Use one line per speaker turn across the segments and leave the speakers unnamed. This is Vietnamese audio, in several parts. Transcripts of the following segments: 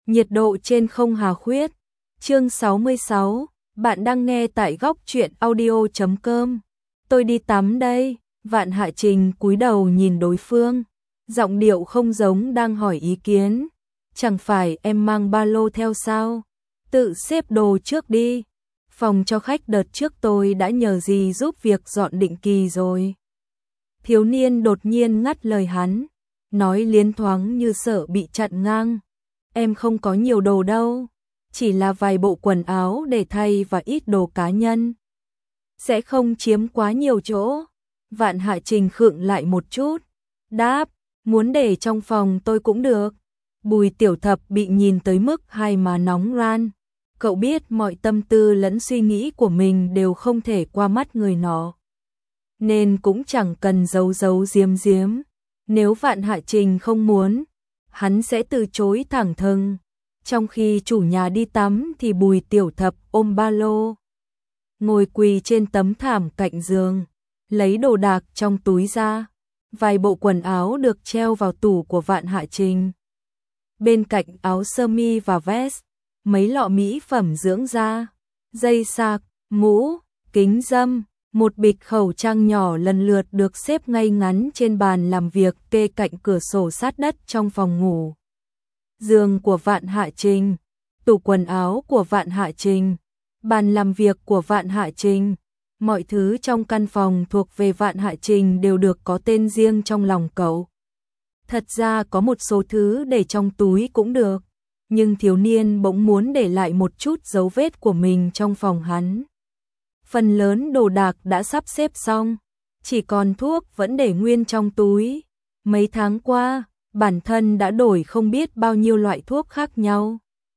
Nhiệt độ trên không hà khuyết. Chương 66, bạn đang nghe tại góc truyện audio.com. Tôi đi tắm đây. Vạn Hạ Trình cúi đầu nhìn đối phương, giọng điệu không giống đang hỏi ý kiến. Chẳng phải em mang ba lô theo sao? Tự xếp đồ trước đi. Phòng cho khách đợt trước tôi đã nhờ gì giúp việc dọn định kỳ rồi. Thiếu niên đột nhiên ngắt lời hắn, nói liến thoáng như sợ bị chặn ngang. Em không có nhiều đồ đâu, chỉ là vài bộ quần áo để thay và ít đồ cá nhân. Sẽ không chiếm quá nhiều chỗ. Vạn Hạ Trình khựng lại một chút, đáp, muốn để trong phòng tôi cũng được. Bùi Tiểu Thập bị nhìn tới mức hai má nóng ran. Cậu biết mọi tâm tư lẫn suy nghĩ của mình đều không thể qua mắt người nọ, nên cũng chẳng cần giấu giấu giếm giếm. Nếu Vạn Hạ Trình không muốn, hắn sẽ từ chối thẳng thừng. Trong khi chủ nhà đi tắm thì Bùi Tiểu Thập ôm ba lô, ngồi quỳ trên tấm thảm cạnh giường, lấy đồ đạc trong túi ra. Vài bộ quần áo được treo vào tủ của Vạn Hạ Trình. Bên cạnh áo sơ mi và vest, mấy lọ mỹ phẩm dưỡng da, dây sạc, mũ, kính râm, một bịch khẩu trang nhỏ lần lượt được xếp ngay ngắn trên bàn làm việc kê cạnh cửa sổ sát đất trong phòng ngủ. Giường của Vạn Hạ Trình, tủ quần áo của Vạn Hạ Trình, bàn làm việc của Vạn Hạ Trình, mọi thứ trong căn phòng thuộc về Vạn Hạ Trình đều được có tên riêng trong lòng cậu. Thật ra có một số thứ để trong túi cũng được, nhưng thiếu niên bỗng muốn để lại một chút dấu vết của mình trong phòng hắn. Phần lớn đồ đạc đã sắp xếp xong, chỉ còn thuốc vẫn để nguyên trong túi. Mấy tháng qua, bản thân đã đổi không biết bao nhiêu loại thuốc khác nhau.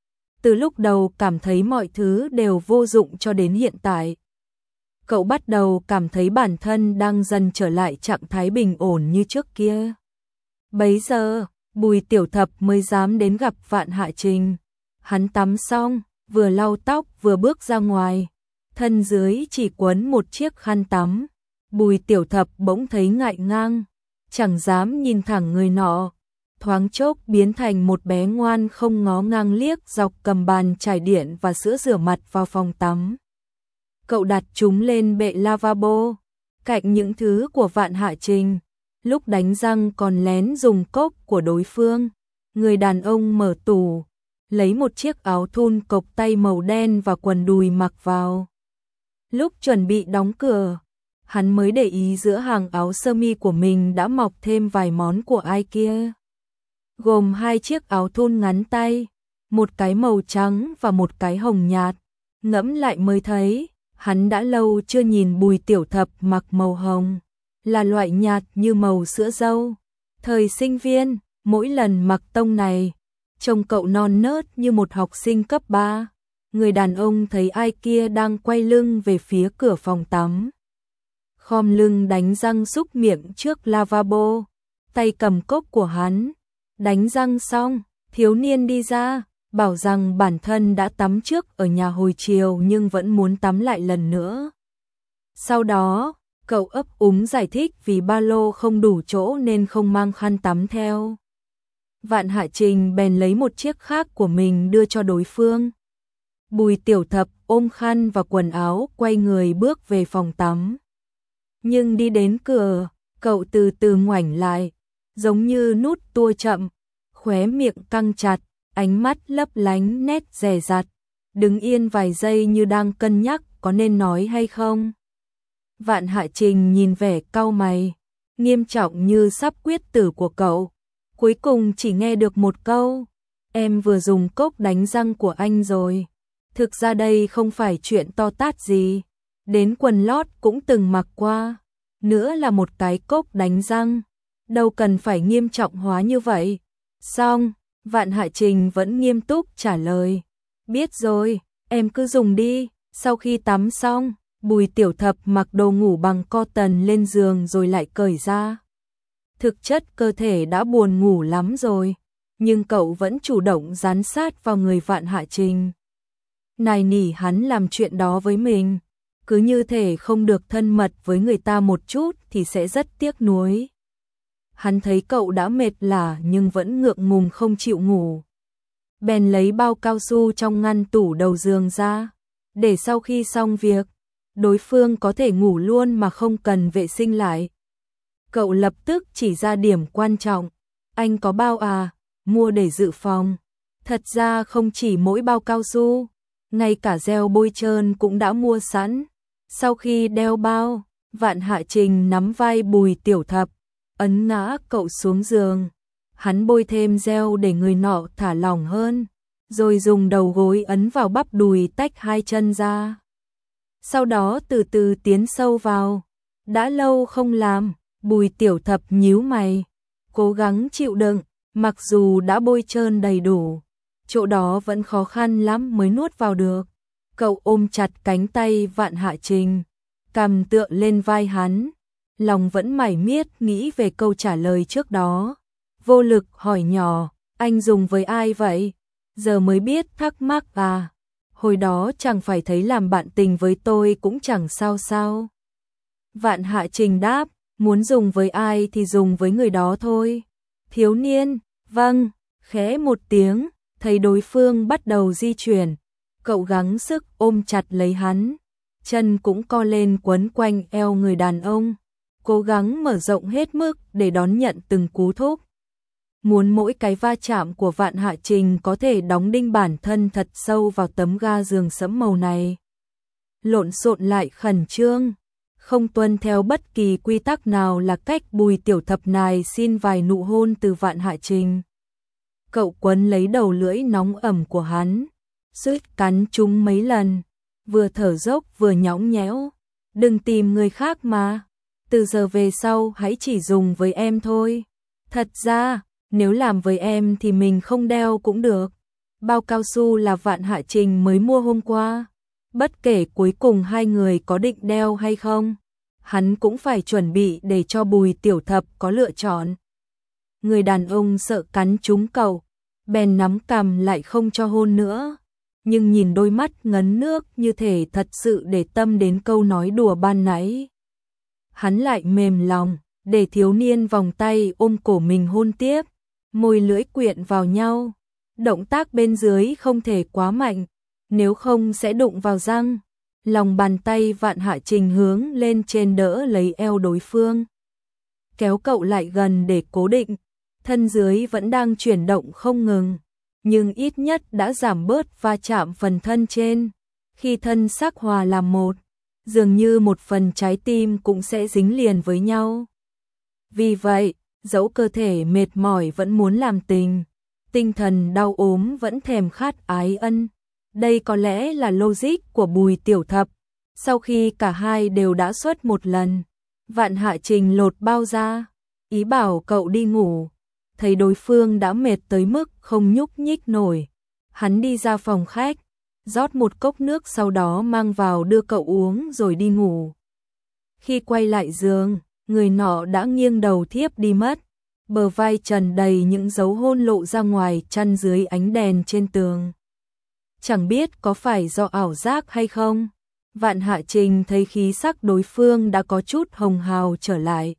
Từ lúc đầu cảm thấy mọi thứ đều vô dụng cho đến hiện tại, cậu bắt đầu cảm thấy bản thân đang dần trở lại trạng thái bình ổn như trước kia. Bấy giờ, Bùi Tiểu Thập mới dám đến gặp Vạn Hạ Trình. Hắn tắm xong, vừa lau tóc vừa bước ra ngoài, thân dưới chỉ quấn một chiếc khăn tắm. Bùi Tiểu Thập bỗng thấy ngại ngang, chẳng dám nhìn thẳng người nọ, thoáng chốc biến thành một bé ngoan không ngó ngang liếc dọc cầm bàn chải điện và sữa rửa mặt vào phòng tắm. Cậu đặt chúng lên bệ lavabo, cạnh những thứ của Vạn Hạ Trình. Lúc đánh răng còn lén dùng cốc của đối phương. Người đàn ông mở tủ, lấy một chiếc áo thun cộc tay màu đen và quần đùi mặc vào. Lúc chuẩn bị đóng cửa, hắn mới để ý giữa hàng áo sơ mi của mình đã mọc thêm vài món của ai kia. Gồm hai chiếc áo thun ngắn tay, một cái màu trắng và một cái hồng nhạt. Ngẫm lại mới thấy, hắn đã lâu chưa nhìn Bùi Tiểu Thập mặc màu hồng, là loại nhạt như màu sữa dâu. Thời sinh viên, mỗi lần mặc tông này, trông cậu non nớt như một học sinh cấp 3. Người đàn ông thấy ai kia đang quay lưng về phía cửa phòng tắm, khom lưng đánh răng súc miệng trước lavabo, tay cầm cốc của hắn. Đánh răng xong, thiếu niên đi ra, bảo rằng bản thân đã tắm trước ở nhà hồi chiều nhưng vẫn muốn tắm lại lần nữa. Sau đó, cậu ấp úng giải thích vì ba lô không đủ chỗ nên không mang khăn tắm theo. Vạn Hạ Trình bèn lấy một chiếc khác của mình đưa cho đối phương. Bùi Tiểu Thập ôm khăn và quần áo quay người bước về phòng tắm. Nhưng đi đến cửa, cậu từ từ ngoảnh lại, giống như nút tua chậm, khóe miệng căng chặt, ánh mắt lấp lánh nét dè dặt, đứng yên vài giây như đang cân nhắc có nên nói hay không. Vạn Hạ Trình nhìn vẻ cau mày, nghiêm trọng như sắp quyết tử của cậu, cuối cùng chỉ nghe được một câu, em vừa dùng cốc đánh răng của anh rồi. Thực ra đây không phải chuyện to tát gì, đến quần lót cũng từng mặc qua, nữa là một cái cốc đánh răng, đâu cần phải nghiêm trọng hóa như vậy. Xong, Vạn Hạ Trình vẫn nghiêm túc trả lời, biết rồi, em cứ dùng đi. Sau khi tắm xong, Bùi Tiểu Thập mặc đồ ngủ bằng cotton lên giường rồi lại cởi ra. Thực chất cơ thể đã buồn ngủ lắm rồi, nhưng cậu vẫn chủ động dán sát vào người Vạn Hạ Trình, nài nỉ hắn làm chuyện đó với mình, cứ như thể không được thân mật với người ta một chút thì sẽ rất tiếc nuối. Hắn thấy cậu đã mệt lả nhưng vẫn ngượng ngùng không chịu ngủ. bèn lấy bao cao su trong ngăn tủ đầu giường ra, để sau khi xong việc, đối phương có thể ngủ luôn mà không cần vệ sinh lại. Cậu lập tức chỉ ra điểm quan trọng, anh có bao à, mua để dự phòng. Thật ra không chỉ mỗi bao cao su, ngay cả gel bôi trơn cũng đã mua sẵn. Sau khi đeo bao, Vạn Hạ Trình nắm vai Bùi Tiểu Thập, ấn ngã cậu xuống giường. Hắn bôi thêm gel để người nọ thả lỏng hơn, rồi dùng đầu gối ấn vào bắp đùi tách hai chân ra. Sau đó từ từ tiến sâu vào. Đã lâu không làm, Bùi Tiểu Thập nhíu mày, cố gắng chịu đựng, mặc dù đã bôi trơn đầy đủ, chỗ đó vẫn khó khăn lắm mới nuốt vào được. Cậu ôm chặt cánh tay Vạn Hạ Trình, cằm tựa lên vai hắn, lòng vẫn mải miết nghĩ về câu trả lời trước đó. Vô lực hỏi nhỏ, anh dùng với ai vậy? Giờ mới biết thắc mắc à? Hồi đó chẳng phải thấy làm bạn tình với tôi cũng chẳng sao sao. Vạn Hạ Trình đáp, muốn dùng với ai thì dùng với người đó thôi. Thiếu niên, vâng, khẽ một tiếng, thấy đối phương bắt đầu di chuyển. Cậu gắng sức ôm chặt lấy hắn, chân cũng co lên quấn quanh eo người đàn ông, cố gắng mở rộng hết mức để đón nhận từng cú thúc. Muốn mỗi cái va chạm của Vạn Hạ Trình có thể đóng đinh bản thân thật sâu vào tấm ga giường sẫm màu này. Lộn xộn lại khẩn trương, không tuân theo bất kỳ quy tắc nào là cách Bùi Tiểu Thập này xin vài nụ hôn từ Vạn Hạ Trình. Cậu quấn lấy đầu lưỡi nóng ẩm của hắn, suýt cắn chúng mấy lần, vừa thở dốc vừa nhõng nhẽo. Đừng tìm người khác mà, từ giờ về sau hãy chỉ dùng với em thôi. Thật ra, nếu làm với em thì mình không đeo cũng được. Bao cao su là Vạn Hạ Trình mới mua hôm qua. Bất kể cuối cùng hai người có định đeo hay không, hắn cũng phải chuẩn bị để cho Bùi Tiểu Thập có lựa chọn. Người đàn ông sợ cắn trúng cậu, bèn nắm cằm lại không cho hôn nữa. Nhưng nhìn đôi mắt ngấn nước như thể thật sự để tâm đến câu nói đùa ban nãy. Hắn lại mềm lòng, để thiếu niên vòng tay ôm cổ mình hôn tiếp, môi lưỡi quyện vào nhau. Động tác bên dưới không thể quá mạnh, nếu không sẽ đụng vào răng. Lòng bàn tay Vạn Hạ Trình hướng lên trên đỡ lấy eo đối phương, kéo cậu lại gần để cố định. Thân dưới vẫn đang chuyển động không ngừng, nhưng ít nhất đã giảm bớt va chạm phần thân trên. Khi thân xác hòa làm một, dường như một phần trái tim cũng sẽ dính liền với nhau. Vì vậy, dẫu cơ thể mệt mỏi vẫn muốn làm tình, tinh thần đau ốm vẫn thèm khát ái ân. Đây có lẽ là logic của Bùi Tiểu Thập. Sau khi cả hai đều đã xuất một lần, Vạn Hạ Trình lột bao ra, ý bảo cậu đi ngủ. Thấy đối phương đã mệt tới mức không nhúc nhích nổi, hắn đi ra phòng khách, rót một cốc nước sau đó mang vào đưa cậu uống rồi đi ngủ. Khi quay lại giường, người nọ đã nghiêng đầu thiếp đi mất, bờ vai trần đầy những dấu hôn lộ ra ngoài chăn dưới ánh đèn trên tường. Chẳng biết có phải do ảo giác hay không, Vạn Hạ Trình thấy khí sắc đối phương đã có chút hồng hào trở lại.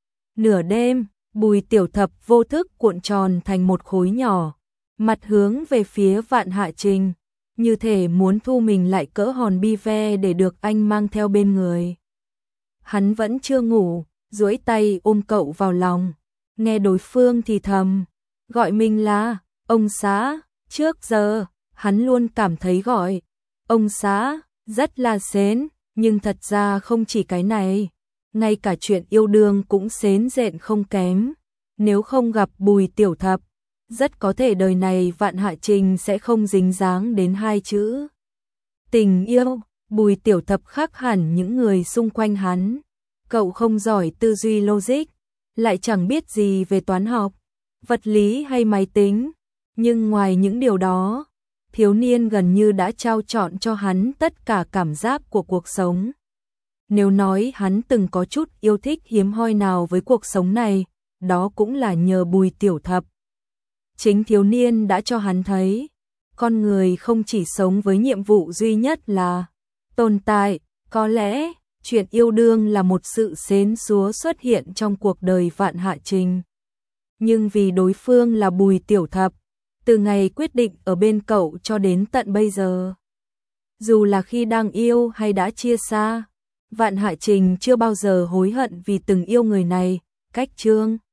Nửa đêm, Bùi Tiểu Thập vô thức cuộn tròn thành một khối nhỏ, mặt hướng về phía Vạn Hạ Trình, như thể muốn thu mình lại cỡ hòn bi ve để được anh mang theo bên người. Hắn vẫn chưa ngủ, duỗi tay ôm cậu vào lòng, nghe đối phương thì thầm, gọi mình là ông xã. Trước giờ, hắn luôn cảm thấy gọi ông xã rất là sến, nhưng thật ra không chỉ cái này, ngay cả chuyện yêu đương cũng sến rện không kém. Nếu không gặp Bùi Tiểu Thập, rất có thể đời này Vạn Hạ Trình sẽ không dính dáng đến hai chữ tình yêu. Bùi Tiểu Thập khác hẳn những người xung quanh hắn. Cậu không giỏi tư duy logic, lại chẳng biết gì về toán học, vật lý hay máy tính. Nhưng ngoài những điều đó, thiếu niên gần như đã trao trọn cho hắn tất cả cảm giác của cuộc sống. Nếu nói hắn từng có chút yêu thích hiếm hoi nào với cuộc sống này, đó cũng là nhờ Bùi Tiểu Thập. Chính thiếu niên đã cho hắn thấy, con người không chỉ sống với nhiệm vụ duy nhất là tồn tại. Có lẽ, chuyện yêu đương là một sự xến xúa xuất hiện trong cuộc đời Vạn Hạ Trình. Nhưng vì đối phương là Bùi Tiểu Thập, từ ngày quyết định ở bên cậu cho đến tận bây giờ. Dù là khi đang yêu hay đã chia xa, Vạn Hạ Trình chưa bao giờ hối hận vì từng yêu người này, cách Trương